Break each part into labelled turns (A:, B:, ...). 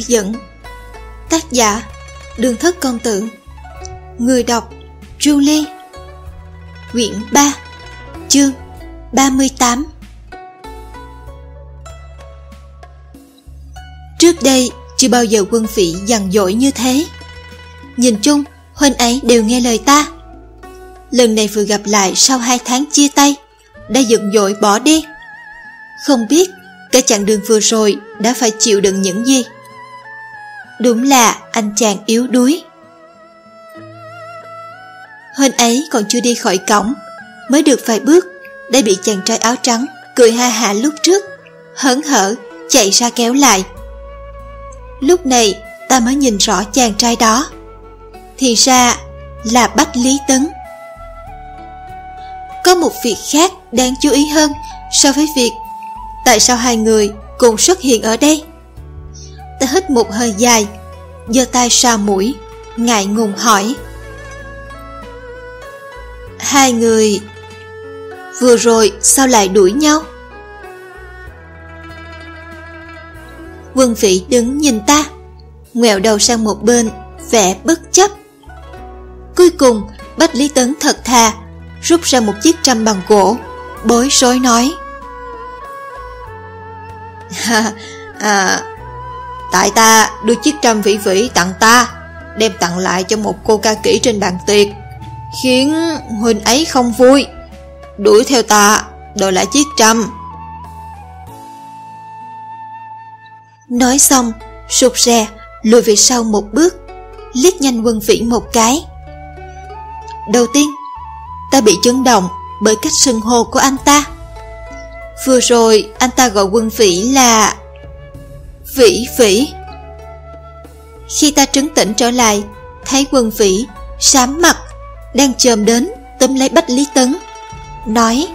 A: dẫn. Tác giả Đường Thất Công Tử. Người đọc Julie. Quyển 3, chương 38. Trước đây chưa bao giờ Quân Phỉ dằn dỗi như thế. Nhìn chung huynh ấy đều nghe lời ta. Lần này vừa gặp lại sau 2 tháng chia tay, đã giận dỗi bỏ đi. Không biết cả chặng đường vừa rồi đã phải chịu đựng những gì. Đúng là anh chàng yếu đuối. Huynh ấy còn chưa đi khỏi cổng, mới được vài bước đã bị chàng trai áo trắng cười ha hả lúc trước hớn hở chạy ra kéo lại. Lúc này ta mới nhìn rõ chàng trai đó, thì ra là Bách Lý Tấn. Có một việc khác đáng chú ý hơn so với việc tại sao hai người cùng xuất hiện ở đây. Ta hít một hơi dài, giơ tay xoa mũi, ngại ngùng hỏi: hai người vừa rồi sao lại đuổi nhau? Quân Phỉ đứng nhìn ta, ngoẹo đầu sang một bên, vẻ bất chấp. Cuối cùng Bách Lý Tấn thật thà rút ra một chiếc trâm bằng gỗ, bối rối nói: tại ta đưa chiếc trâm vĩ vĩ tặng ta, đem tặng lại cho một cô ca kỹ trên bàn tiệc, khiến huynh ấy không vui, đuổi theo ta đòi lại chiếc trâm. Nói xong sụt rè lùi về sau một bước, liếc nhanh Quân Phỉ một cái. Đầu tiên ta bị chấn động bởi cách xưng hô của anh ta. Vừa rồi anh ta gọi Quân Phỉ là Vĩ Vĩ. Khi ta trấn tĩnh trở lại, thấy Quân Phỉ sám mặt đang chồm đến túm lấy Bách Lý Tấn, nói: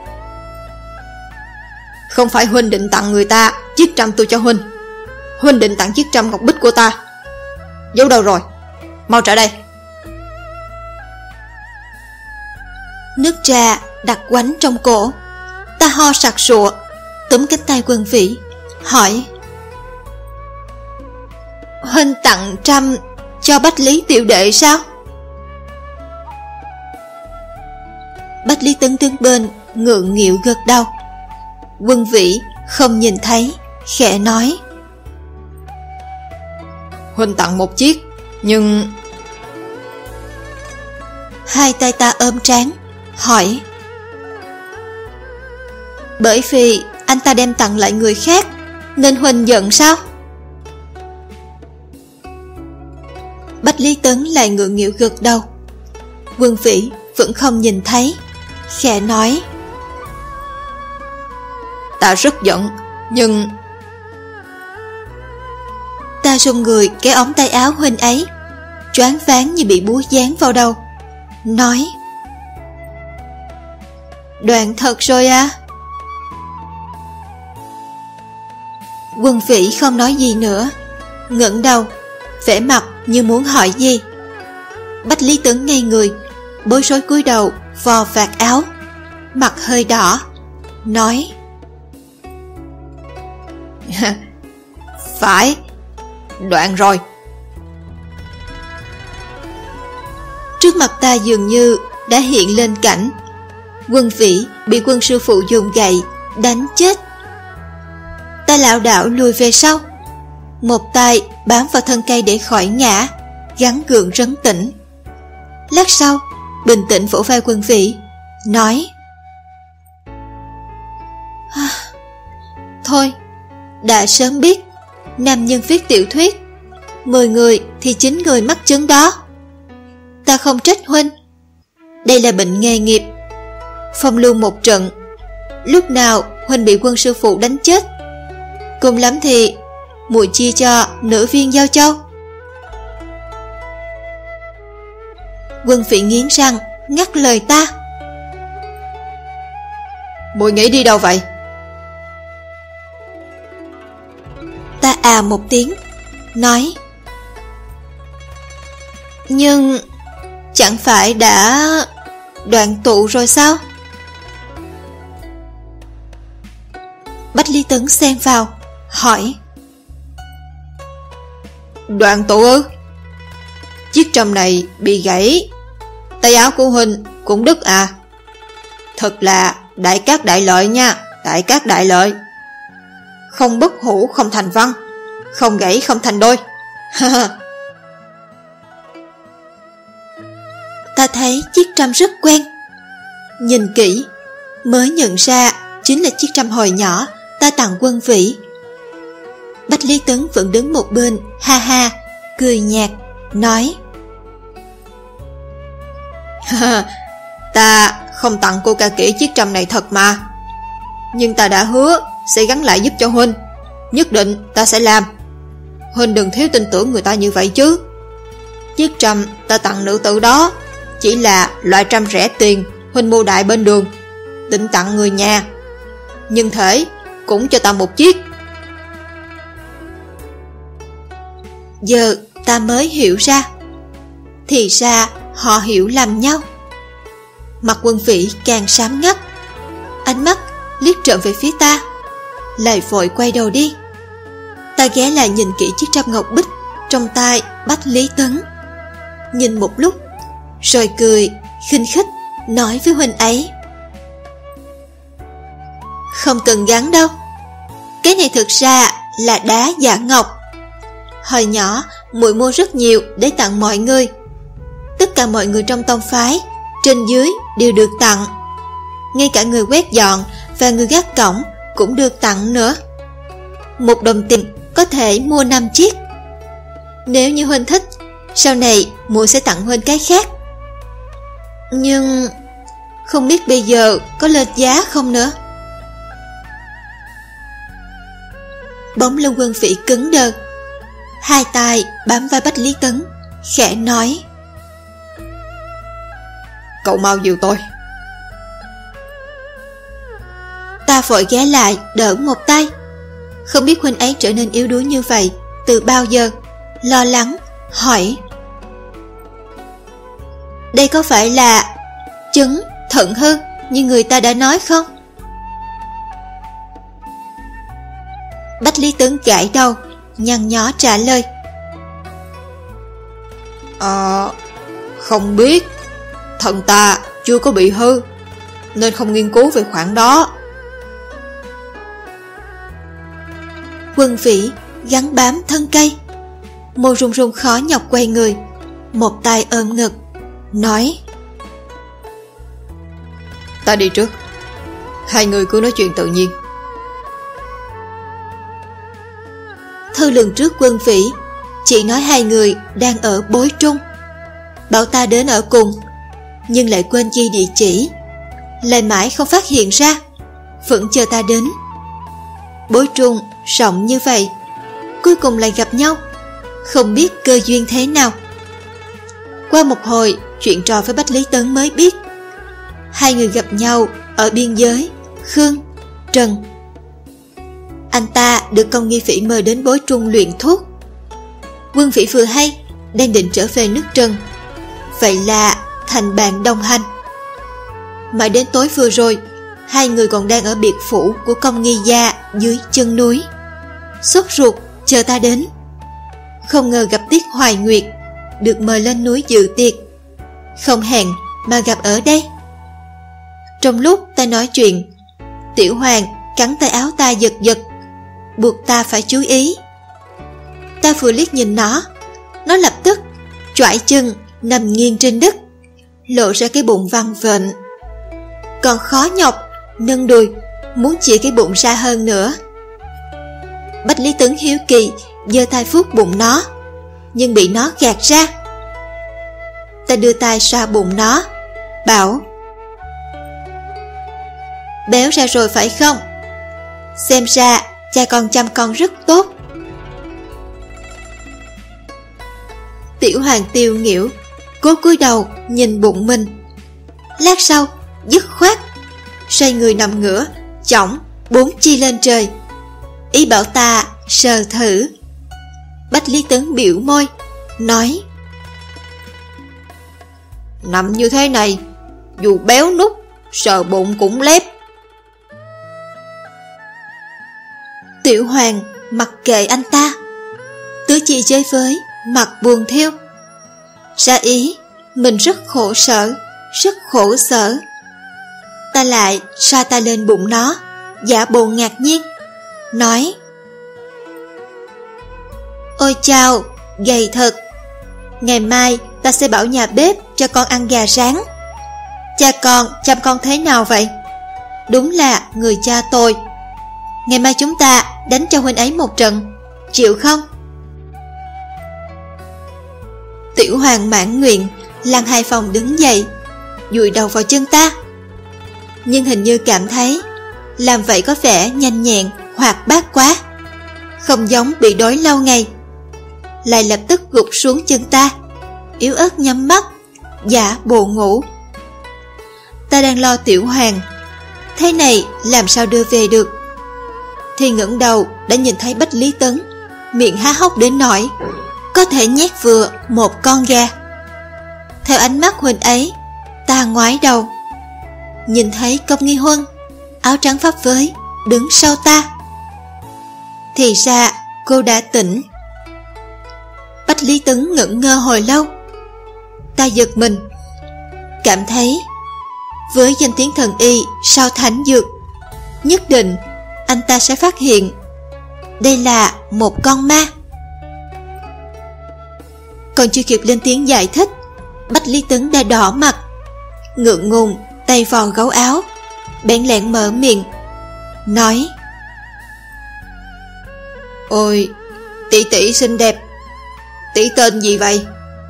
A: không phải huynh định tặng người ta chiếc trâm tôi cho huynh, huynh định tặng chiếc trâm ngọc bích của ta. Giấu đâu rồi? Mau trả đây. Nước trà đặc quánh trong cổ. Ta ho sặc sụa, túm cánh tay Quân Phỉ, hỏi: huynh tặng trâm cho Bách Lý tiểu đệ sao? Bách Lý Tấn đứng bên ngượng nghịu gật đầu. Quân Vĩ không nhìn thấy, khẽ nói: huynh tặng một chiếc, nhưng... Hai tay ta ôm trán, hỏi: bởi vì anh ta đem tặng lại người khác nên huynh giận sao? Bách Lý Tấn lại ngượng nghịu gật đầu. Quân Vĩ vẫn không nhìn thấy, khẽ nói: ta rất giận, nhưng... Ta run người kéo ống tay áo huynh ấy, choáng váng như bị búa giáng vào đầu, nói: đoạn thật rồi à? Quân Vĩ không nói gì nữa, ngẩng đầu, vẻ mặt như muốn hỏi gì. Bách Lý Tấn ngây người, bối rối cúi đầu vò vạt áo, mặt hơi đỏ, nói: phải, đoạn rồi. Trước mặt ta dường như đã hiện lên cảnh Quân Vĩ bị Quân sư phụ dùng gậy đánh chết. Ta lảo đảo lùi về sau, một tay bám vào thân cây để khỏi ngã, gắng gượng trấn tĩnh. Lát sau bình tĩnh vỗ vai Quân Vĩ, nói: thôi, đã sớm biết nam nhân viết tiểu thuyết 10 người thì 9 người mắc chứng đó. Ta không trách huynh, đây là bệnh nghề nghiệp. Phong lưu một trận, lúc nào huynh bị Quân sư phụ đánh chết, cùng lắm thì muội chia cho nửa viên giao châu. Quân Phỉ nghiến răng ngắt lời ta: muội nghĩ đi đâu vậy? Ta à một tiếng, nói: nhưng chẳng phải đã đoạn tụ rồi sao? Bách Lý Tấn xen vào, hỏi:
B: Đoàn tụ ư? Chiếc trâm này bị gãy, tay áo của huynh cũng đứt à? Thật là đại cát đại lợi nha, đại cát đại lợi. Không bất hủ không thành văn, không gãy không thành đôi.
A: Ta thấy chiếc trâm rất quen. Nhìn kỹ mới nhận ra chính là chiếc trâm hồi nhỏ ta tặng Quân Vĩ. Bách Lý Tấn vẫn đứng một bên, ha ha, cười nhạt, nói:
B: Ta không tặng cô ca kỹ chiếc trâm này thật mà, nhưng ta đã hứa sẽ gắn lại giúp cho huynh. Nhất định ta sẽ làm. Huynh đừng thiếu tin tưởng người ta như vậy chứ. Chiếc trâm ta tặng nữ tử đó chỉ là loại trâm rẻ tiền huynh mua đại bên đường, định tặng người nhà, nhưng thể cũng cho ta một chiếc.
A: Giờ ta mới hiểu ra, thì ra họ hiểu lầm nhau. Mặt Quân Vĩ càng xám ngắt, ánh mắt liếc trộm về phía ta, lại vội quay đầu đi. Ta ghé lại nhìn kỹ chiếc trâm ngọc bích trong tay Bách Lý Tấn, nhìn một lúc rồi cười khinh khích nói với huynh ấy: Không cần gắn đâu, cái này thực ra là đá giả ngọc. Hồi nhỏ muội mua rất nhiều để tặng mọi người. Tất cả mọi người trong tông phái trên dưới đều được tặng, ngay cả người quét dọn và người gác cổng cũng được tặng nữa. 1 đồng tiền có thể mua 5 chiếc. Nếu như huynh thích, sau này muội sẽ tặng huynh cái khác. Nhưng không biết bây giờ có lên giá không nữa. Bóng lưng Quân Vĩ cứng đờ, hai tay bám vai Bách Lý Tấn, khẽ nói:
B: Cậu mau dìu tôi.
A: Ta vội ghé lại đỡ một tay. Không biết huynh ấy trở nên yếu đuối như vậy từ bao giờ, lo lắng hỏi: Đây có phải là chứng thận hư như người ta đã nói không? Bách Lý Tấn gãi đầu, nhăn nhó trả lời:
B: Không biết. Thận ta chưa có bị hư, nên không nghiên cứu về khoản đó.
A: Quân Vĩ gắn bám thân cây, môi run run khó nhọc quay người, một tay ôm ngực, nói:
B: Ta đi trước, hai người cứ nói chuyện tự nhiên.
A: Thư lần trước Quân Vĩ chỉ nói hai người đang ở Bối Trung, bảo ta đến ở cùng, nhưng lại quên ghi địa chỉ, lại mãi không phát hiện ra, vẫn chờ ta đến. Bối Trung rộng như vậy, cuối cùng lại gặp nhau, không biết cơ duyên thế nào. Qua một hồi chuyện trò với Bách Lý Tấn mới biết, hai người gặp nhau ở biên giới Khương, Trần. Anh ta được Công Nghi Phỉ mời đến Bối Trung luyện thuốc. Quân Vĩ vừa hay đang định trở về nước Trần, vậy là thành bạn đồng hành. Mãi đến tối vừa rồi, hai người còn đang ở biệt phủ của Công Nghi gia dưới chân núi, sốt ruột chờ ta đến. Không ngờ gặp Tiết Hoài Nguyệt, được mời lên núi dự tiệc, không hẹn mà gặp ở đây. Trong lúc ta nói chuyện, Tiểu Hoàng cắn tay áo ta giật giật, buộc ta phải chú ý. Ta vừa liếc nhìn nó lập tức choải chân nằm nghiêng trên đất, lộ ra cái bụng văng vện, còn khó nhọc nâng đùi muốn chĩa cái bụng ra hơn nữa. Bách Lý Tấn hiếu kỳ giơ tay vuốt bụng nó, nhưng bị nó gạt ra. Ta đưa tay xoa bụng nó, bảo: Béo ra rồi phải không? Xem ra cha con chăm con rất tốt. Tiểu Hoàng tiêu nghỉu, cố cúi đầu nhìn bụng mình. Lát sau dứt khoát xoay người nằm ngửa, chỏng 4 chi lên trời, ý bảo ta sờ thử. Bách Lý Tấn biểu môi, nói: Nằm như thế này, dù béo nút, sờ bụng cũng lép. Tiểu Hoàng mặc kệ anh ta, tứ chi chơi với mặt buồn thiêu. Ra ý mình rất khổ sở, rất khổ sở. Ta lại xoa tay lên bụng nó, giả bộ ngạc nhiên, nói: Ôi chao, gầy thật. Ngày mai ta sẽ bảo nhà bếp cho con ăn gà rán. Cha con chăm con thế nào vậy? Đúng là người cha tôi. Ngày mai chúng ta đánh cho huynh ấy một trận, chịu không? Tiểu Hoàng mãn nguyện, lăn 2 vòng đứng dậy, dụi đầu vào chân ta. Nhưng hình như cảm thấy làm vậy có vẻ nhanh nhẹn, hoạt bát quá, không giống bị đói lâu ngày. Lại lập tức gục xuống chân ta, yếu ớt nhắm mắt, giả bộ ngủ. Ta đang lo Tiểu Hoàng, thế này làm sao đưa về được, thì ngẩng đầu đã nhìn thấy Bách Lý Tấn, miệng há hốc đến nỗi có thể nhét vừa một con gà. Theo ánh mắt huynh ấy, ta ngoái đầu, nhìn thấy Công Nghi Huân, áo trắng phấp phới, đứng sau ta. Thì ra cô đã tỉnh. Bách Lý Tấn ngẩn ngơ hồi lâu. Ta giật mình, cảm thấy với danh tiếng thần y sau thánh dược, nhất định anh ta sẽ phát hiện đây là một con ma. Còn chưa kịp lên tiếng giải thích, Bách Lý Tấn đã đỏ mặt, ngượng ngùng tay vò gấu áo, bẽn lẽn mở miệng, nói: Ôi, tỷ tỷ xinh đẹp, tỷ tên gì vậy?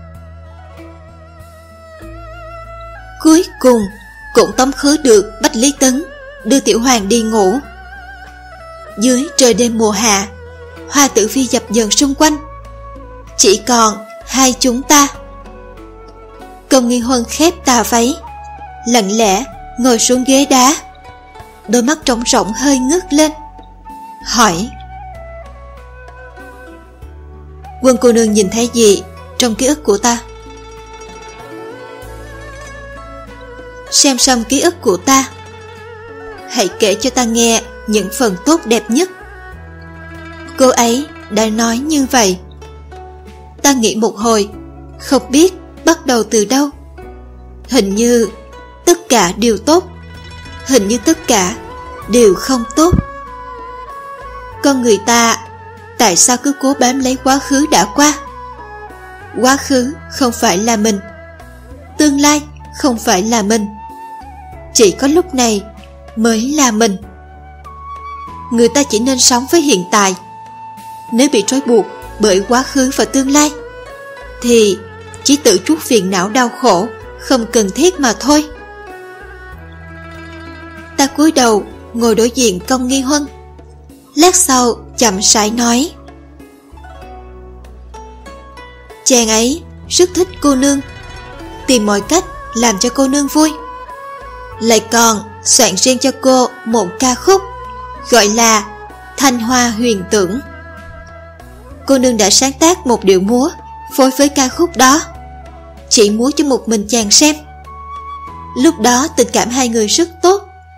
A: Cuối cùng cũng tống khứ được Bách Lý Tấn đưa Tiểu Hoàng đi ngủ. Dưới trời đêm mùa hạ, hoa tử phi dập dờn xung quanh, chỉ còn 2 chúng ta. Công Nghi Huân khép tà váy, lặng lẽ ngồi xuống ghế đá, đôi mắt trống rỗng hơi ngước lên, hỏi: Quân cô nương nhìn thấy gì trong ký ức của ta? Xem xong ký ức của ta, hãy kể cho ta nghe những phần tốt đẹp nhất. Cô ấy đã nói như vậy. Ta nghĩ một hồi, không biết bắt đầu từ đâu. Hình như tất cả đều tốt, hình như tất cả đều không tốt. Con người ta tại sao cứ cố bám lấy quá khứ đã qua? Quá khứ không phải là mình, tương lai không phải là mình, chỉ có lúc này mới là mình. Người ta chỉ nên sống với hiện tại. Nếu bị trói buộc bởi quá khứ và tương lai, thì chỉ tự chuốc phiền não đau khổ không cần thiết mà thôi. Ta cúi đầu ngồi đối diện Công Nghi Huân, lát sau chậm rãi nói: Chàng ấy rất thích cô nương, tìm mọi cách làm cho cô nương vui, lại còn soạn riêng cho cô một ca khúc gọi là Thanh Hoa Huyền Tưởng. Cô nương đã sáng tác một điệu múa phối với ca khúc đó, chỉ múa cho một mình chàng xem. Lúc đó tình cảm hai người rất tốt.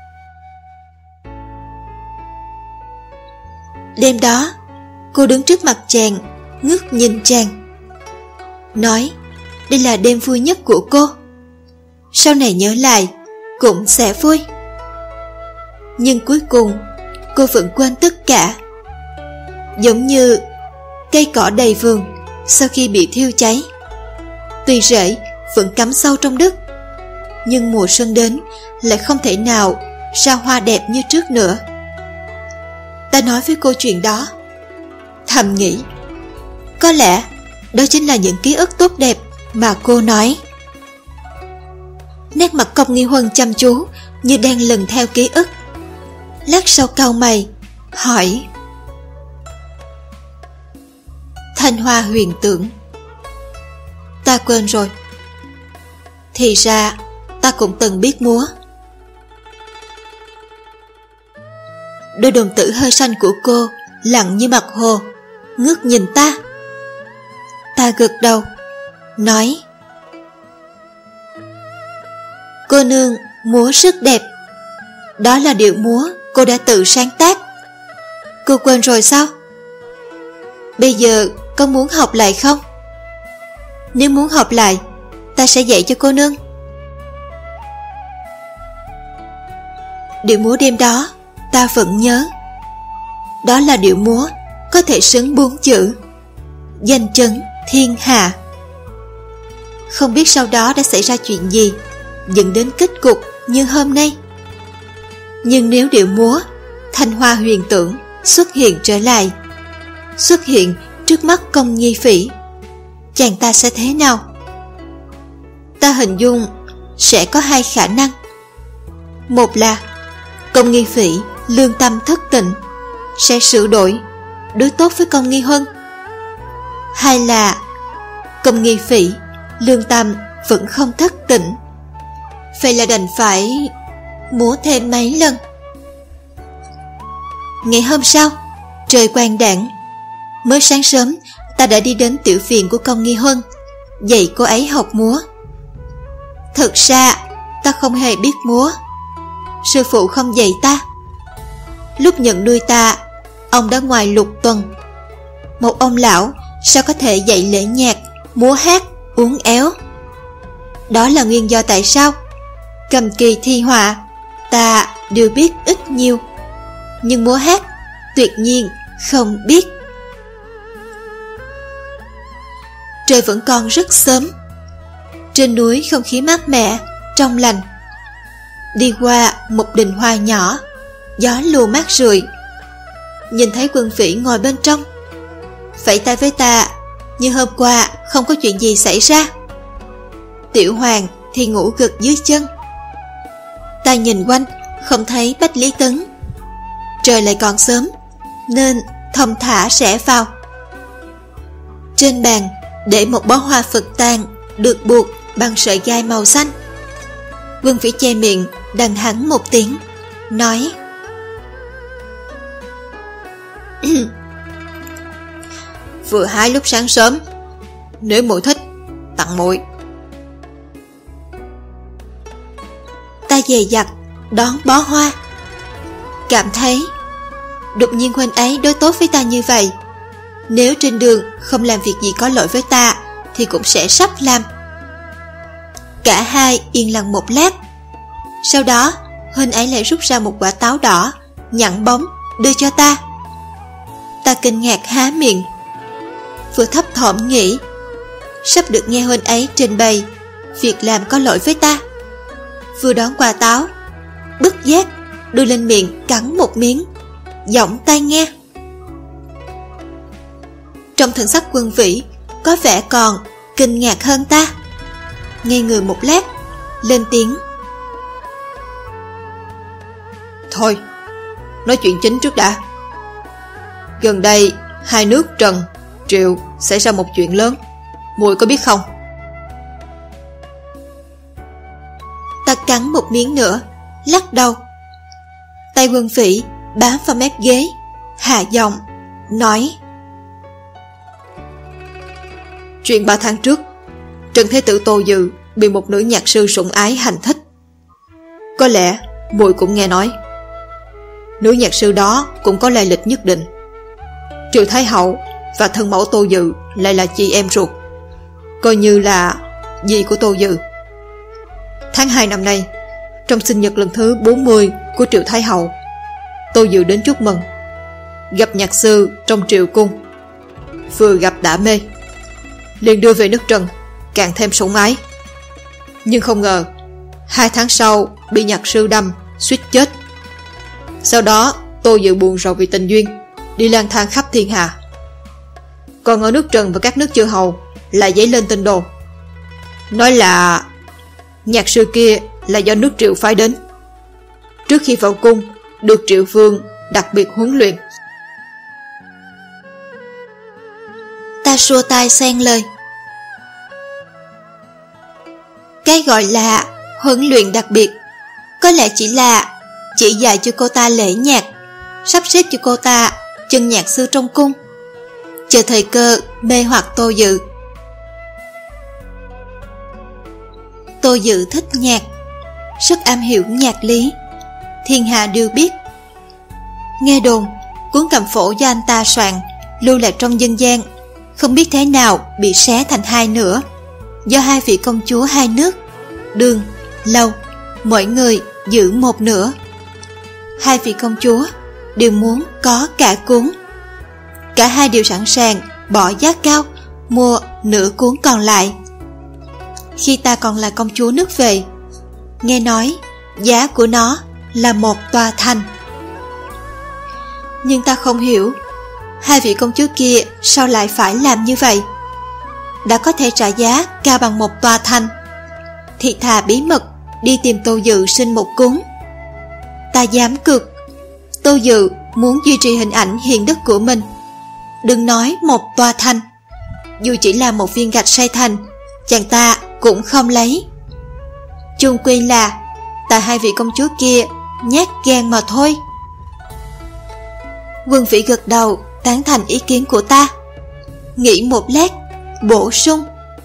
A: Đêm đó, cô đứng trước mặt chàng, ngước nhìn chàng, nói đây là đêm vui nhất của cô, sau này nhớ lại cũng sẽ vui. Nhưng cuối cùng cô vẫn quên tất cả, giống như cây cỏ đầy vườn sau khi bị thiêu cháy, tuy rễ vẫn cắm sâu trong đất, nhưng mùa xuân đến lại không thể nào ra hoa đẹp như trước nữa. Ta nói với cô chuyện đó, thầm nghĩ có lẽ đó chính là những ký ức tốt đẹp mà cô nói. Nét mặt Công Nghi Huân chăm chú như đang lần theo ký ức. Lát sau cau mày hỏi: Thanh Hoa Huyền Tưởng, ta quên rồi. Thì ra ta cũng từng biết múa. Đôi đồng tử hơi xanh của cô lặng như mặt hồ, ngước nhìn ta. Ta gật đầu, nói: Cô nương múa rất đẹp. Đó là điệu múa cô đã tự sáng tác. Cô quên rồi sao? Bây giờ Con muốn học lại không? Nếu muốn học lại, ta sẽ dạy cho cô nương. Điệu múa đêm đó ta vẫn nhớ. Đó là điệu múa có thể xứng 4 chữ: danh chấn thiên hạ. Không biết sau đó đã xảy ra chuyện gì dẫn đến kết cục như hôm nay. Nhưng nếu điệu múa Thanh Hoa Huyền Tưởng xuất hiện trở lại, xuất hiện trước mắt Công Nhi Phỉ, chàng ta sẽ thế nào? Ta hình dung sẽ có 2 khả năng. Một là Công Nghi Phỉ lương tâm thất tịnh, sẽ sửa đổi, đối tốt với Công Nghi Huân. 2 là Công Nghi Phỉ lương tâm vẫn không thất tịnh, vậy là đành phải múa thêm mấy lần. Ngày hôm sau, trời quang đãng. Mới sáng sớm, ta đã đi đến tiểu viện của Công Nghi Huân, dạy cô ấy học múa. Thật ra, ta không hề biết múa. Sư phụ không dạy ta. Lúc nhận nuôi ta, ông đã ngoài lục tuần. Một ông lão sao có thể dạy lễ nhạc, múa hát, uốn éo? Đó là nguyên do tại sao cầm kỳ thi họa ta đều biết ít nhiều, nhưng múa hát tuyệt nhiên không biết. Trời vẫn còn rất sớm. Trên núi không khí mát mẻ, trong lành. Đi qua một đình hoa nhỏ, gió lùa mát rượi. Nhìn thấy Quân Phỉ ngồi bên trong, vẫy tay với ta như hôm qua không có chuyện gì xảy ra. Tiểu Hoàng thì ngủ gật dưới chân. Ta nhìn quanh không thấy Bách Lý Tấn. Trời lại còn sớm nên thong thả rẽ vào. Trên bàn để một bó hoa Phật tàn được buộc bằng sợi gai màu xanh. Quân Phỉ che miệng đằng hắn một tiếng, nói:
B: Vừa hái lúc sáng sớm, nếu muội thích tặng muội.
A: Ta dè dặt đón bó hoa, cảm thấy đột nhiên huynh ấy đối tốt với ta như vậy, nếu trên đường không làm việc gì có lỗi với ta thì cũng sẽ sắp làm. Cả hai yên lặng một lát. Sau đó huynh ấy lại rút ra một quả táo đỏ nhẵn bóng đưa cho ta. Ta kinh ngạc há miệng, vừa thấp thỏm nghĩ sắp được nghe huynh ấy trình bày việc làm có lỗi với ta, vừa đón quả táo, bất giác đưa lên miệng cắn một miếng, giọng tai nghe. Trong thần sắc Quân Vĩ có vẻ còn kinh ngạc hơn ta. Ngây người một lát, lên tiếng:
B: Thôi, nói chuyện chính trước đã. Gần đây hai nước Trần, Triệu xảy ra một chuyện lớn, muội có biết không?
A: Ta cắn một miếng nữa, lắc đầu. Tay Quân Vĩ bám vào mép ghế, hạ giọng nói:
B: Chuyện 3 tháng trước, Trần Thế Tử Tô Dự bị một nữ nhạc sư sủng ái hành thích. Có lẽ muội cũng nghe nói. Nữ nhạc sư đó cũng có lai lịch nhất định. Triệu Thái Hậu và thân mẫu Tô Dự lại là chị em ruột, coi như là dì của Tô Dự. Tháng 2 năm nay, trong sinh nhật lần thứ 40 của Triệu Thái Hậu, Tô Dự đến chúc mừng. Gặp nhạc sư trong Triệu Cung, vừa gặp đã mê, liền đưa về nước Trần, càng thêm sủng ái. Nhưng không ngờ 2 tháng sau bị nhạc sư đâm suýt chết. Sau đó Tô Dự buồn rầu vì tình duyên, đi lang thang khắp thiên hạ. Còn ở nước Trần và các nước chư hầu lại dấy lên tin đồn, nói là nhạc sư kia là do nước Triệu phái đến, trước khi vào cung được Triệu Vương đặc biệt huấn luyện.
A: Ta xua tay xen lời: Cái gọi là huấn luyện đặc biệt có lẽ chỉ là chỉ dạy cho cô ta lễ nhạc, sắp xếp cho cô ta chân nhạc sư trong cung, chờ thời cơ mê hoặc Tô Dự. Tô Dự thích nhạc, rất am hiểu nhạc lý, thiên hạ đều biết. Nghe đồn cuốn cầm phổ do anh ta soạn lưu lạc trong dân gian không biết thế nào bị xé thành hai nửa, do hai vị công chúa hai nước, Đường, Lâu, mỗi người giữ một nửa. Hai vị công chúa đều muốn có cả cuốn. Cả hai đều sẵn sàng bỏ giá cao mua nửa cuốn còn lại. Khi ta còn là công chúa nước về, nghe nói giá của nó là một tòa thành. Nhưng ta không hiểu hai vị công chúa kia sao lại phải làm như vậy. Đã có thể trả giá cao bằng một tòa thành, thì thà bí mật đi tìm Tô Dự xin một cuốn. Ta dám cược Tô Dự muốn duy trì hình ảnh hiền đức của mình. Đừng nói một tòa thành, dù chỉ là một viên gạch xây thành, chàng ta cũng không lấy. Chung quy là tại hai vị công chúa kia nhát gan mà thôi. Quân Vĩ gật đầu tán thành ý kiến của ta, nghĩ một lát bổ sung: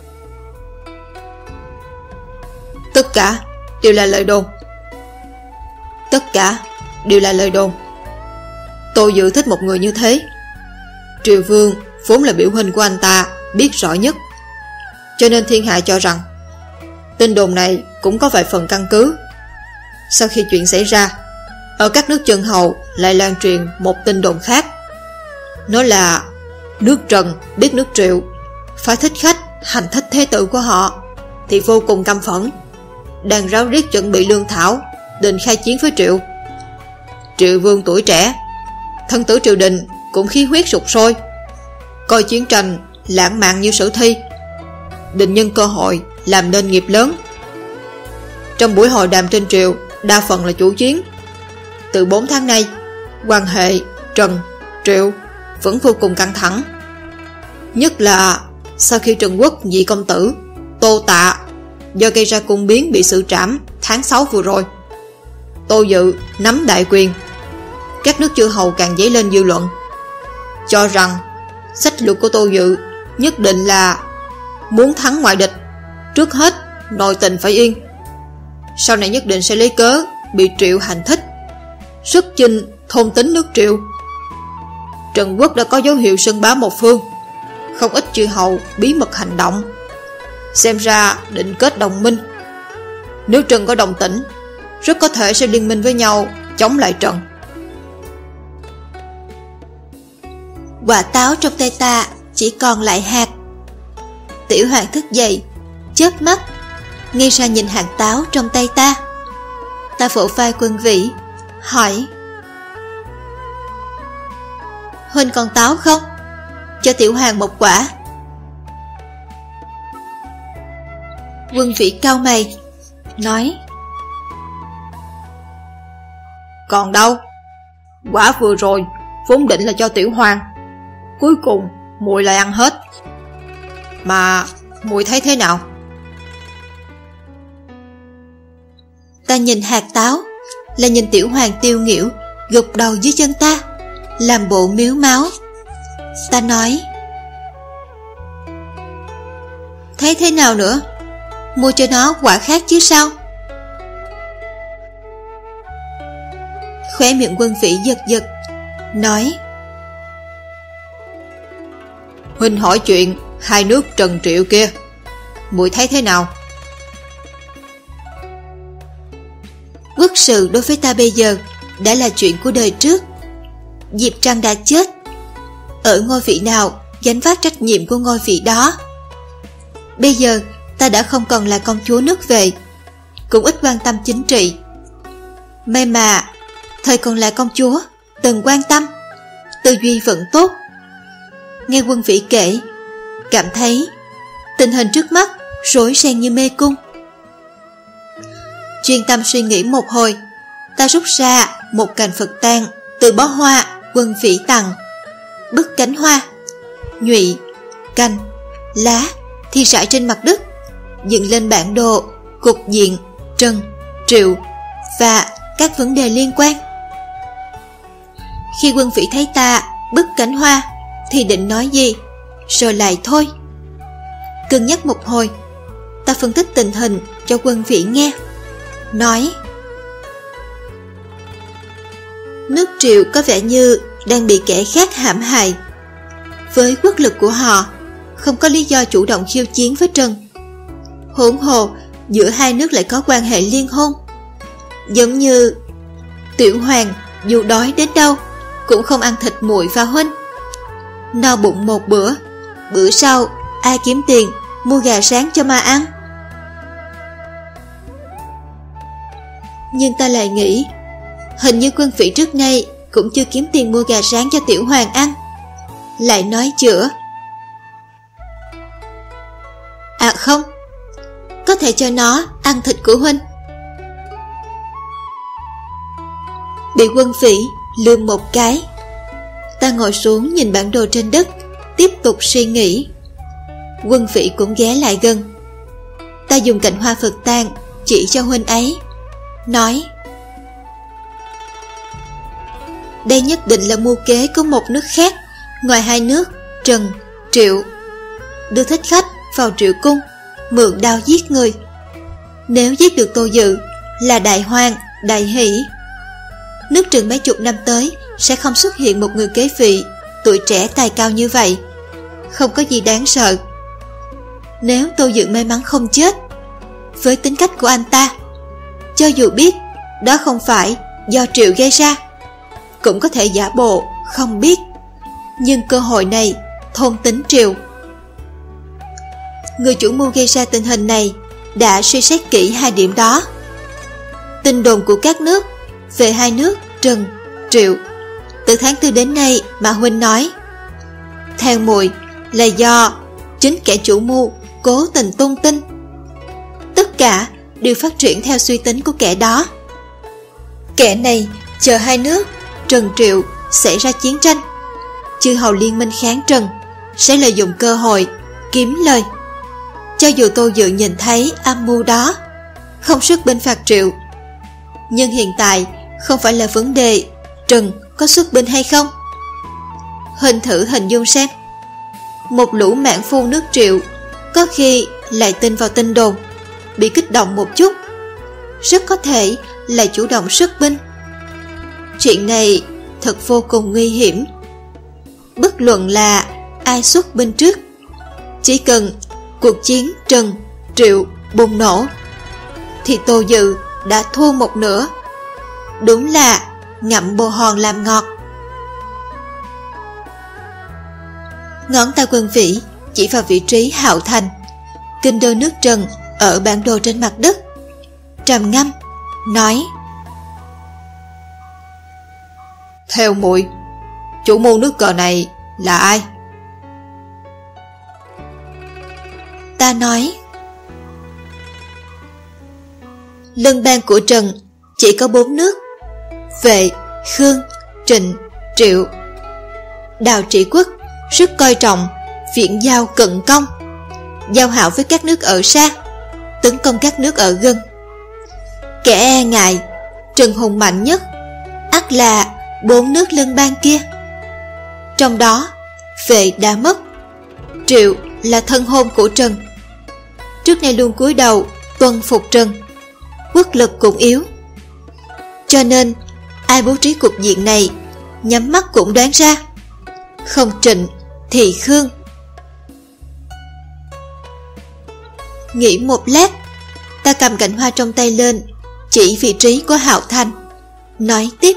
B: tất cả đều là lời đồn. Tất cả đều là lời đồn. Tô Dự thích một người như thế. Triệu Vương vốn là biểu huynh của anh ta, biết rõ nhất, cho nên thiên hạ cho rằng tin đồn này cũng có vài phần căn cứ. Sau khi chuyện xảy ra, ở các nước chân hầu lại lan truyền một tin đồn khác. Nó là nước Trần biết nước Triệu phải thích khách hành thích thế tử của họ thì vô cùng căm phẫn, đang ráo riết chuẩn bị lương thảo, định khai chiến với Triệu. Triệu Vương tuổi trẻ, thân tử triều đình cũng khí huyết sục sôi, coi chiến tranh lãng mạn như sử thi, định nhân cơ hội làm nên nghiệp lớn. Trong buổi hội đàm trên triều, đa phần là chủ chiến. Từ 4 tháng nay, quan hệ Trần, Triệu vẫn vô cùng căng thẳng. Nhất là sau khi Trần Quốc vị công tử Tô Tạ do gây ra cung biến bị xử trảm tháng 6 vừa rồi. Tô Dự nắm đại quyền, các nước chư hầu càng dấy lên dư luận, cho rằng sách lược của Tô Dự nhất định là muốn thắng ngoại địch, trước hết nội tình phải yên, sau này nhất định sẽ lấy cớ bị Triệu hành thích, sức chinh thôn tính nước Triệu. Trần Quốc đã có dấu hiệu xưng bá một phương, không ít chư hầu bí mật hành động, xem ra định kết đồng minh. Nếu Trần có đồng tĩnh, rất có thể sẽ liên minh với nhau chống lại Trần.
A: Quả táo trong tay ta chỉ còn lại hạt. Tiểu Hoàng thức dậy, chớp mắt, ngây ra nhìn hạt táo trong tay ta. Ta vỗ vai Quân Vĩ, hỏi: huynh còn táo không? Cho Tiểu Hoàng một quả. Quân Vĩ cau mày, nói:
B: còn đâu, quả vừa rồi vốn định là cho Tiểu Hoàng, cuối cùng muội lại ăn hết. Mà muội thấy thế nào?
A: Ta nhìn hạt táo, là nhìn Tiểu Hoàng tiêu nghỉu gục đầu dưới chân ta, làm bộ miếu máu. Ta nói: thấy thế nào nữa? Mua cho nó quả khác chứ sao? Khóe miệng Quân Vĩ giật giật, nói:
B: huynh hỏi chuyện hai nước Trần Triệu kia, muội thấy thế nào?
A: Quốc sự đối với ta bây giờ đã là chuyện của đời trước. Diệp Trăng đã chết, ở ngôi vị nào gánh vác trách nhiệm của ngôi vị đó. Bây giờ ta đã không còn là công chúa nước Vệ, cũng ít quan tâm chính trị. May mà thời còn là công chúa từng quan tâm, tư duy vẫn tốt. Nghe Quân Vĩ kể, cảm thấy tình hình trước mắt rối ren như mê cung. Chuyên tâm suy nghĩ một hồi, ta rút ra một cành Phật tang từ bó hoa Quân Vĩ tặng. Bức cánh hoa, nhụy, cành, lá thì rải trên mặt đất, dựng lên bản đồ cục diện Trần, Triệu và các vấn đề liên quan. Khi Quân Vĩ thấy ta bức cánh hoa thì định nói gì, rồi lại thôi. Cân nhắc một hồi, ta phân tích tình hình cho Quân Vĩ nghe, nói: nước Triệu có vẻ như đang bị kẻ khác hãm hại. Với quốc lực của họ không có lý do chủ động khiêu chiến với Trần. Huống hồ giữa hai nước lại có quan hệ liên hôn. Giống như Tiểu Hoàng dù đói đến đâu cũng không ăn thịt muội và huynh. No bụng một bữa, bữa sau ai kiếm tiền mua gà rán cho mà ăn. Nhưng ta lại nghĩ, hình như Quân Phỉ trước nay cũng chưa kiếm tiền mua gà rán cho Tiểu Hoàng ăn. Lại nói chữa, à không, có thể cho nó ăn thịt của huynh. Bị Quân Phỉ lườm một cái. Ta ngồi xuống nhìn bản đồ trên đất, tiếp tục suy nghĩ. Quân Phỉ cũng ghé lại gần. Ta dùng cành hoa Phật tang chỉ cho huynh ấy, nói: đây nhất định là mưu kế của một nước khác ngoài hai nước Trần, Triệu. Đưa thích khách vào Triệu cung, mượn đao giết người. Nếu giết được Tô Dự là đại hoan, đại hỷ. Nước Trần mấy chục năm tới sẽ không xuất hiện một người kế vị tuổi trẻ tài cao như vậy. Không có gì đáng sợ. Nếu Tô Dự may mắn không chết, với tính cách của anh ta, cho dù biết đó không phải do Triệu gây ra, cũng có thể giả bộ không biết. Nhưng cơ hội này thôn tính Triệu. Người chủ mưu gây ra tình hình này đã suy xét kỹ hai điểm đó. Tin đồn của các nước về hai nước Trần, Triệu từ tháng 4 đến nay mà huynh nói, theo muội là do chính kẻ chủ mưu cố tình tung tin. Tất cả đều phát triển theo suy tính của kẻ đó. Kẻ này chờ hai nước Trần, Triệu xảy ra chiến tranh, chư hầu liên minh kháng Trần sẽ lợi dụng cơ hội kiếm lời. Cho dù Tô Dự nhìn thấy âm mưu đó, không xuất binh phạt Triệu, nhưng hiện tại không phải là vấn đề Trần có xuất binh hay không. Huynh thử hình dung xem, một lũ mãn phu nước Triệu có khi lại tin vào tin đồn, bị kích động một chút, rất có thể là chủ động xuất binh. Chuyện này thật vô cùng nguy hiểm. Bất luận là ai xuất binh trước, chỉ cần cuộc chiến Trần, Triệu bùng nổ, thì Tô Dự đã thua một nửa. Đúng là ngậm bồ hòn làm ngọt. Ngón tay Quân Phỉ chỉ vào vị trí Hạo Thành, kinh đô nước Trần ở bản đồ trên mặt đất, trầm ngâm nói: theo muội, chủ mưu nước cờ này là ai? Ta nói: lân bang của Trần chỉ có 4 nước: Vệ, Khương, Trịnh, Triệu. Đào Trị Quốc rất coi trọng viễn giao cận công, giao hảo với các nước ở xa, tấn công các nước ở gần. Kẻ e ngại Trần hùng mạnh nhất ắt là 4 nước lân bang kia. Trong đó Vệ đã mất, Triệu là thân hôn của Trần, trước nay luôn cúi đầu tuân phục Trần, quốc lực cũng yếu. Cho nên ai bố trí cục diện này, nhắm mắt cũng đoán ra, không Trịnh thì Khương. Nghĩ một lát, ta cầm cành hoa trong tay lên, chỉ vị trí của Hạo Thành, nói tiếp: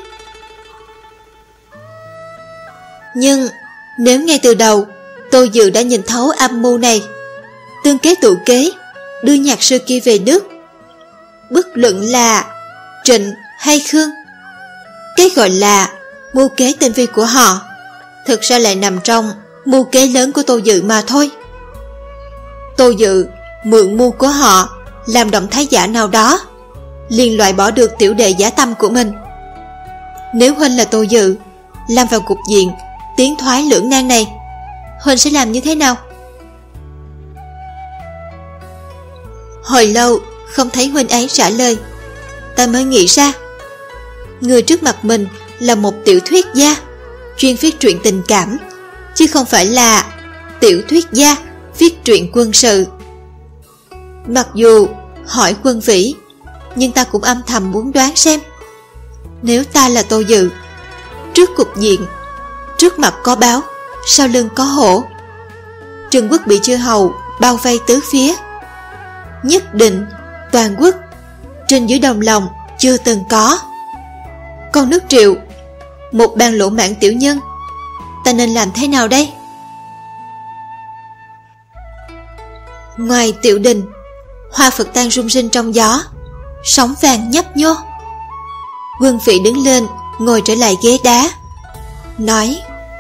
A: nhưng nếu ngay từ đầu Tô Dự đã nhìn thấu âm mưu này, tương kế tụ kế đưa nhạc sư kia về nước, bất luận là Trịnh hay Khương, cái gọi là mưu kế tinh vi của họ thực ra lại nằm trong mưu kế lớn của Tô Dự mà thôi. Tô Dự mượn mưu của họ làm động thái giả nào đó, liền loại bỏ được tiểu đệ giả tâm của mình. Nếu huynh là Tô Dự, lâm vào cục diện tiến thoái lưỡng nan này, huynh sẽ làm như thế nào? Hồi lâu không thấy huynh ấy trả lời, ta mới nghĩ ra, người trước mặt mình là một tiểu thuyết gia chuyên viết truyện tình cảm, chứ không phải là tiểu thuyết gia viết truyện quân sự. Mặc dù hỏi Quân Vĩ, nhưng ta cũng âm thầm muốn đoán xem, nếu ta là Tô Dự, trước cục diện, trước mặt có báo, sau lưng có hổ, Trừng quốc bị chư hầu bao vây tứ phía. Nhất định toàn quốc trên dưới đồng lòng chưa từng có. Con nước Triệu, một bang lỗ mãng tiểu nhân, ta nên làm thế nào đây? Ngoài tiểu đình, hoa Phật tang rung rinh trong gió, sóng vàng nhấp nhô. Quân Phỉ đứng lên, ngồi trở lại ghế đá, nói: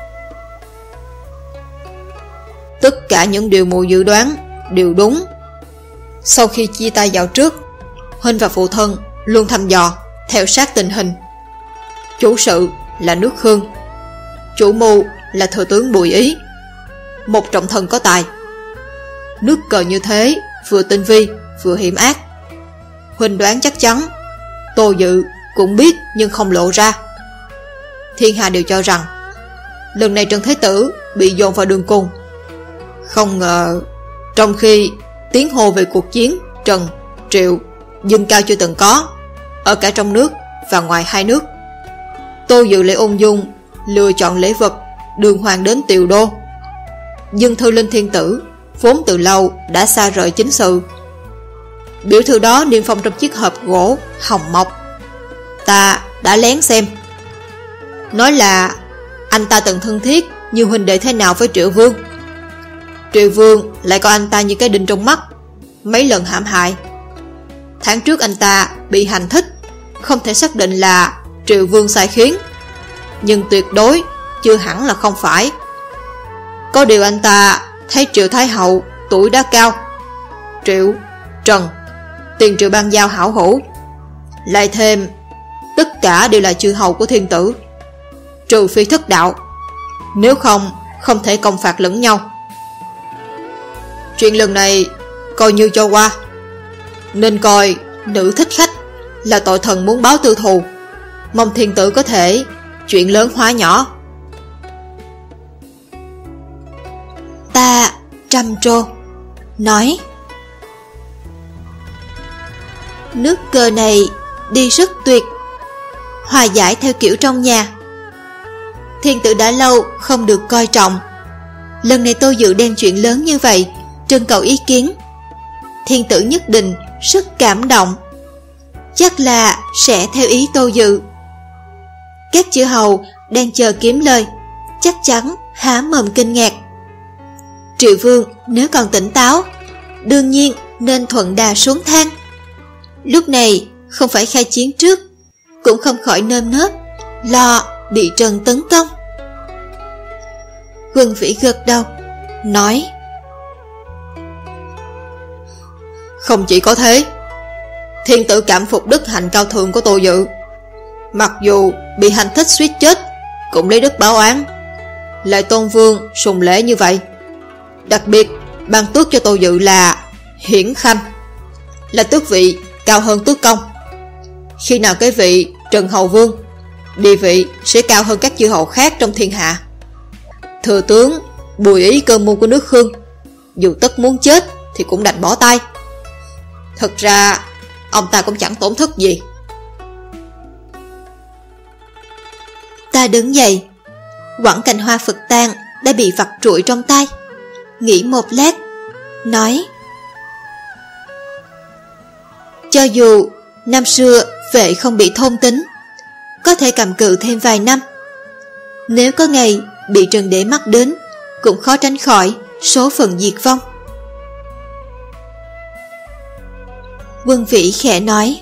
B: tất cả những điều mụ dự đoán đều đúng. Sau khi chia tay vào trước, huynh và phụ thân luôn thăm dò, theo sát tình hình. Chủ sự là nước Khương, chủ mưu là thừa tướng Bùi Ý, một trọng thần có tài. Nước cờ như thế, vừa tinh vi vừa hiểm ác. Huynh đoán chắc chắn Tô Dự cũng biết nhưng không lộ ra. Thiên hạ đều cho rằng lần này Trần Thế Tử bị dồn vào đường cùng. Không ngờ trong khi tiếng hô về cuộc chiến Trần, Triệu dâng cao chưa từng có, ở cả trong nước và ngoài hai nước, Tô Dự lại ung dung lựa chọn lễ vật đường hoàng đến Tiều Đô. Dâng thư lên thiên tử vốn từ lâu đã xa rời chính sự. Biểu thư đó niêm phong trong chiếc hộp gỗ hồng mộc. Ta đã lén xem, nói là anh ta từng thân thiết như huynh đệ thế nào với Triệu Vương. Triệu Vương lại coi anh ta như cái đinh trong mắt, mấy lần hãm hại. Tháng trước anh ta bị hành thích, không thể xác định là Triệu Vương sai khiến, nhưng tuyệt đối chưa hẳn là không phải. Có điều anh ta thấy Triệu Thái Hậu tuổi đã cao, Triệu, Trần, tiền triệu ban giao hảo hữu, lại thêm tất cả đều là chư hầu của thiên tử, trừ phi thất đạo, nếu không không thể công phạt lẫn nhau. Chuyện lần này coi như cho qua, nên coi nữ thích khách là tội thần muốn báo tư thù, mong thiên tử có thể chuyện lớn hóa nhỏ.
A: Ta trầm trồ nói: nước cờ này đi rất tuyệt, hòa giải theo kiểu trong nhà. Thiên tử đã lâu không được coi trọng, lần này Tô Dự đem chuyện lớn như vậy trưng cầu ý kiến, thiên tử nhất định rất cảm động, chắc là sẽ theo ý Tô Dự. Các chư hầu đang chờ kiếm lời chắc chắn há mồm kinh ngạc. Triệu Vương nếu còn tỉnh táo, đương nhiên nên thuận đà xuống thang. Lúc này không phải khai chiến trước, cũng không khỏi nơm nớp lo bị Trần tấn công. Quân Vĩ gật đầu nói:
B: không chỉ có thế, thiên tử cảm phục đức hạnh cao thượng của Tô Dự. Mặc dù bị hành thích suýt chết, cũng lấy đức báo oán, lại tôn vương sùng lễ như vậy. Đặc biệt ban tước cho Tô Dự là hiển khanh, là tước vị cao hơn tước công. Khi nào cái vị Trần Hầu Vương, địa vị sẽ cao hơn các chư hầu khác trong thiên hạ. Thừa tướng Bùi Ý cơ mưu của nước Khương, dù tất muốn chết thì cũng đành bỏ tay. Thật ra ông ta cũng chẳng tổn thất gì.
A: Ta đứng dậy, quẳng cành hoa Phật tang đã bị vặt trụi trong tay, nghĩ một lát, nói: cho dù năm xưa vệ không bị thôn tính, có thể cầm cự thêm vài năm, nếu có ngày bị Trần Đế mắt đến, cũng khó tránh khỏi số phận diệt vong. Quân Vĩ khẽ nói: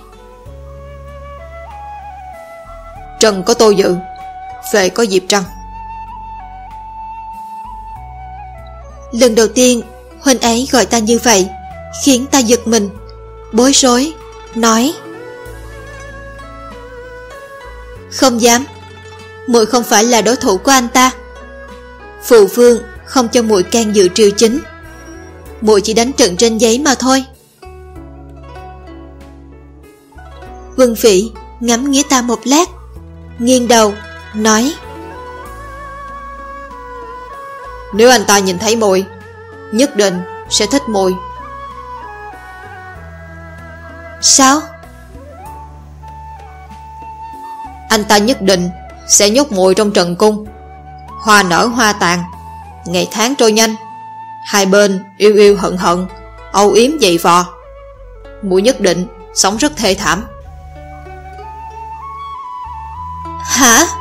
B: Trần có Tô Dự, vệ có Diệp Trăng.
A: Lần đầu tiên huynh ấy gọi ta như vậy, khiến ta giật mình, bối rối, nói: không dám, muội không phải là đối thủ của anh ta. Phụ vương không cho muội can dự triều chính, muội chỉ đánh trận trên giấy mà thôi. Quân Vĩ ngắm nghía ta một lát, nghiêng đầu nói:
B: nếu anh ta nhìn thấy muội, nhất định sẽ thích muội.
A: Sao?
B: Anh ta nhất định sẽ nhốt muội trong trần cung, hoa nở hoa tàn, ngày tháng trôi nhanh, Hai bên yêu yêu hận hận, âu yếm dày vò. Muội nhất định sống rất thê thảm.
A: Hả?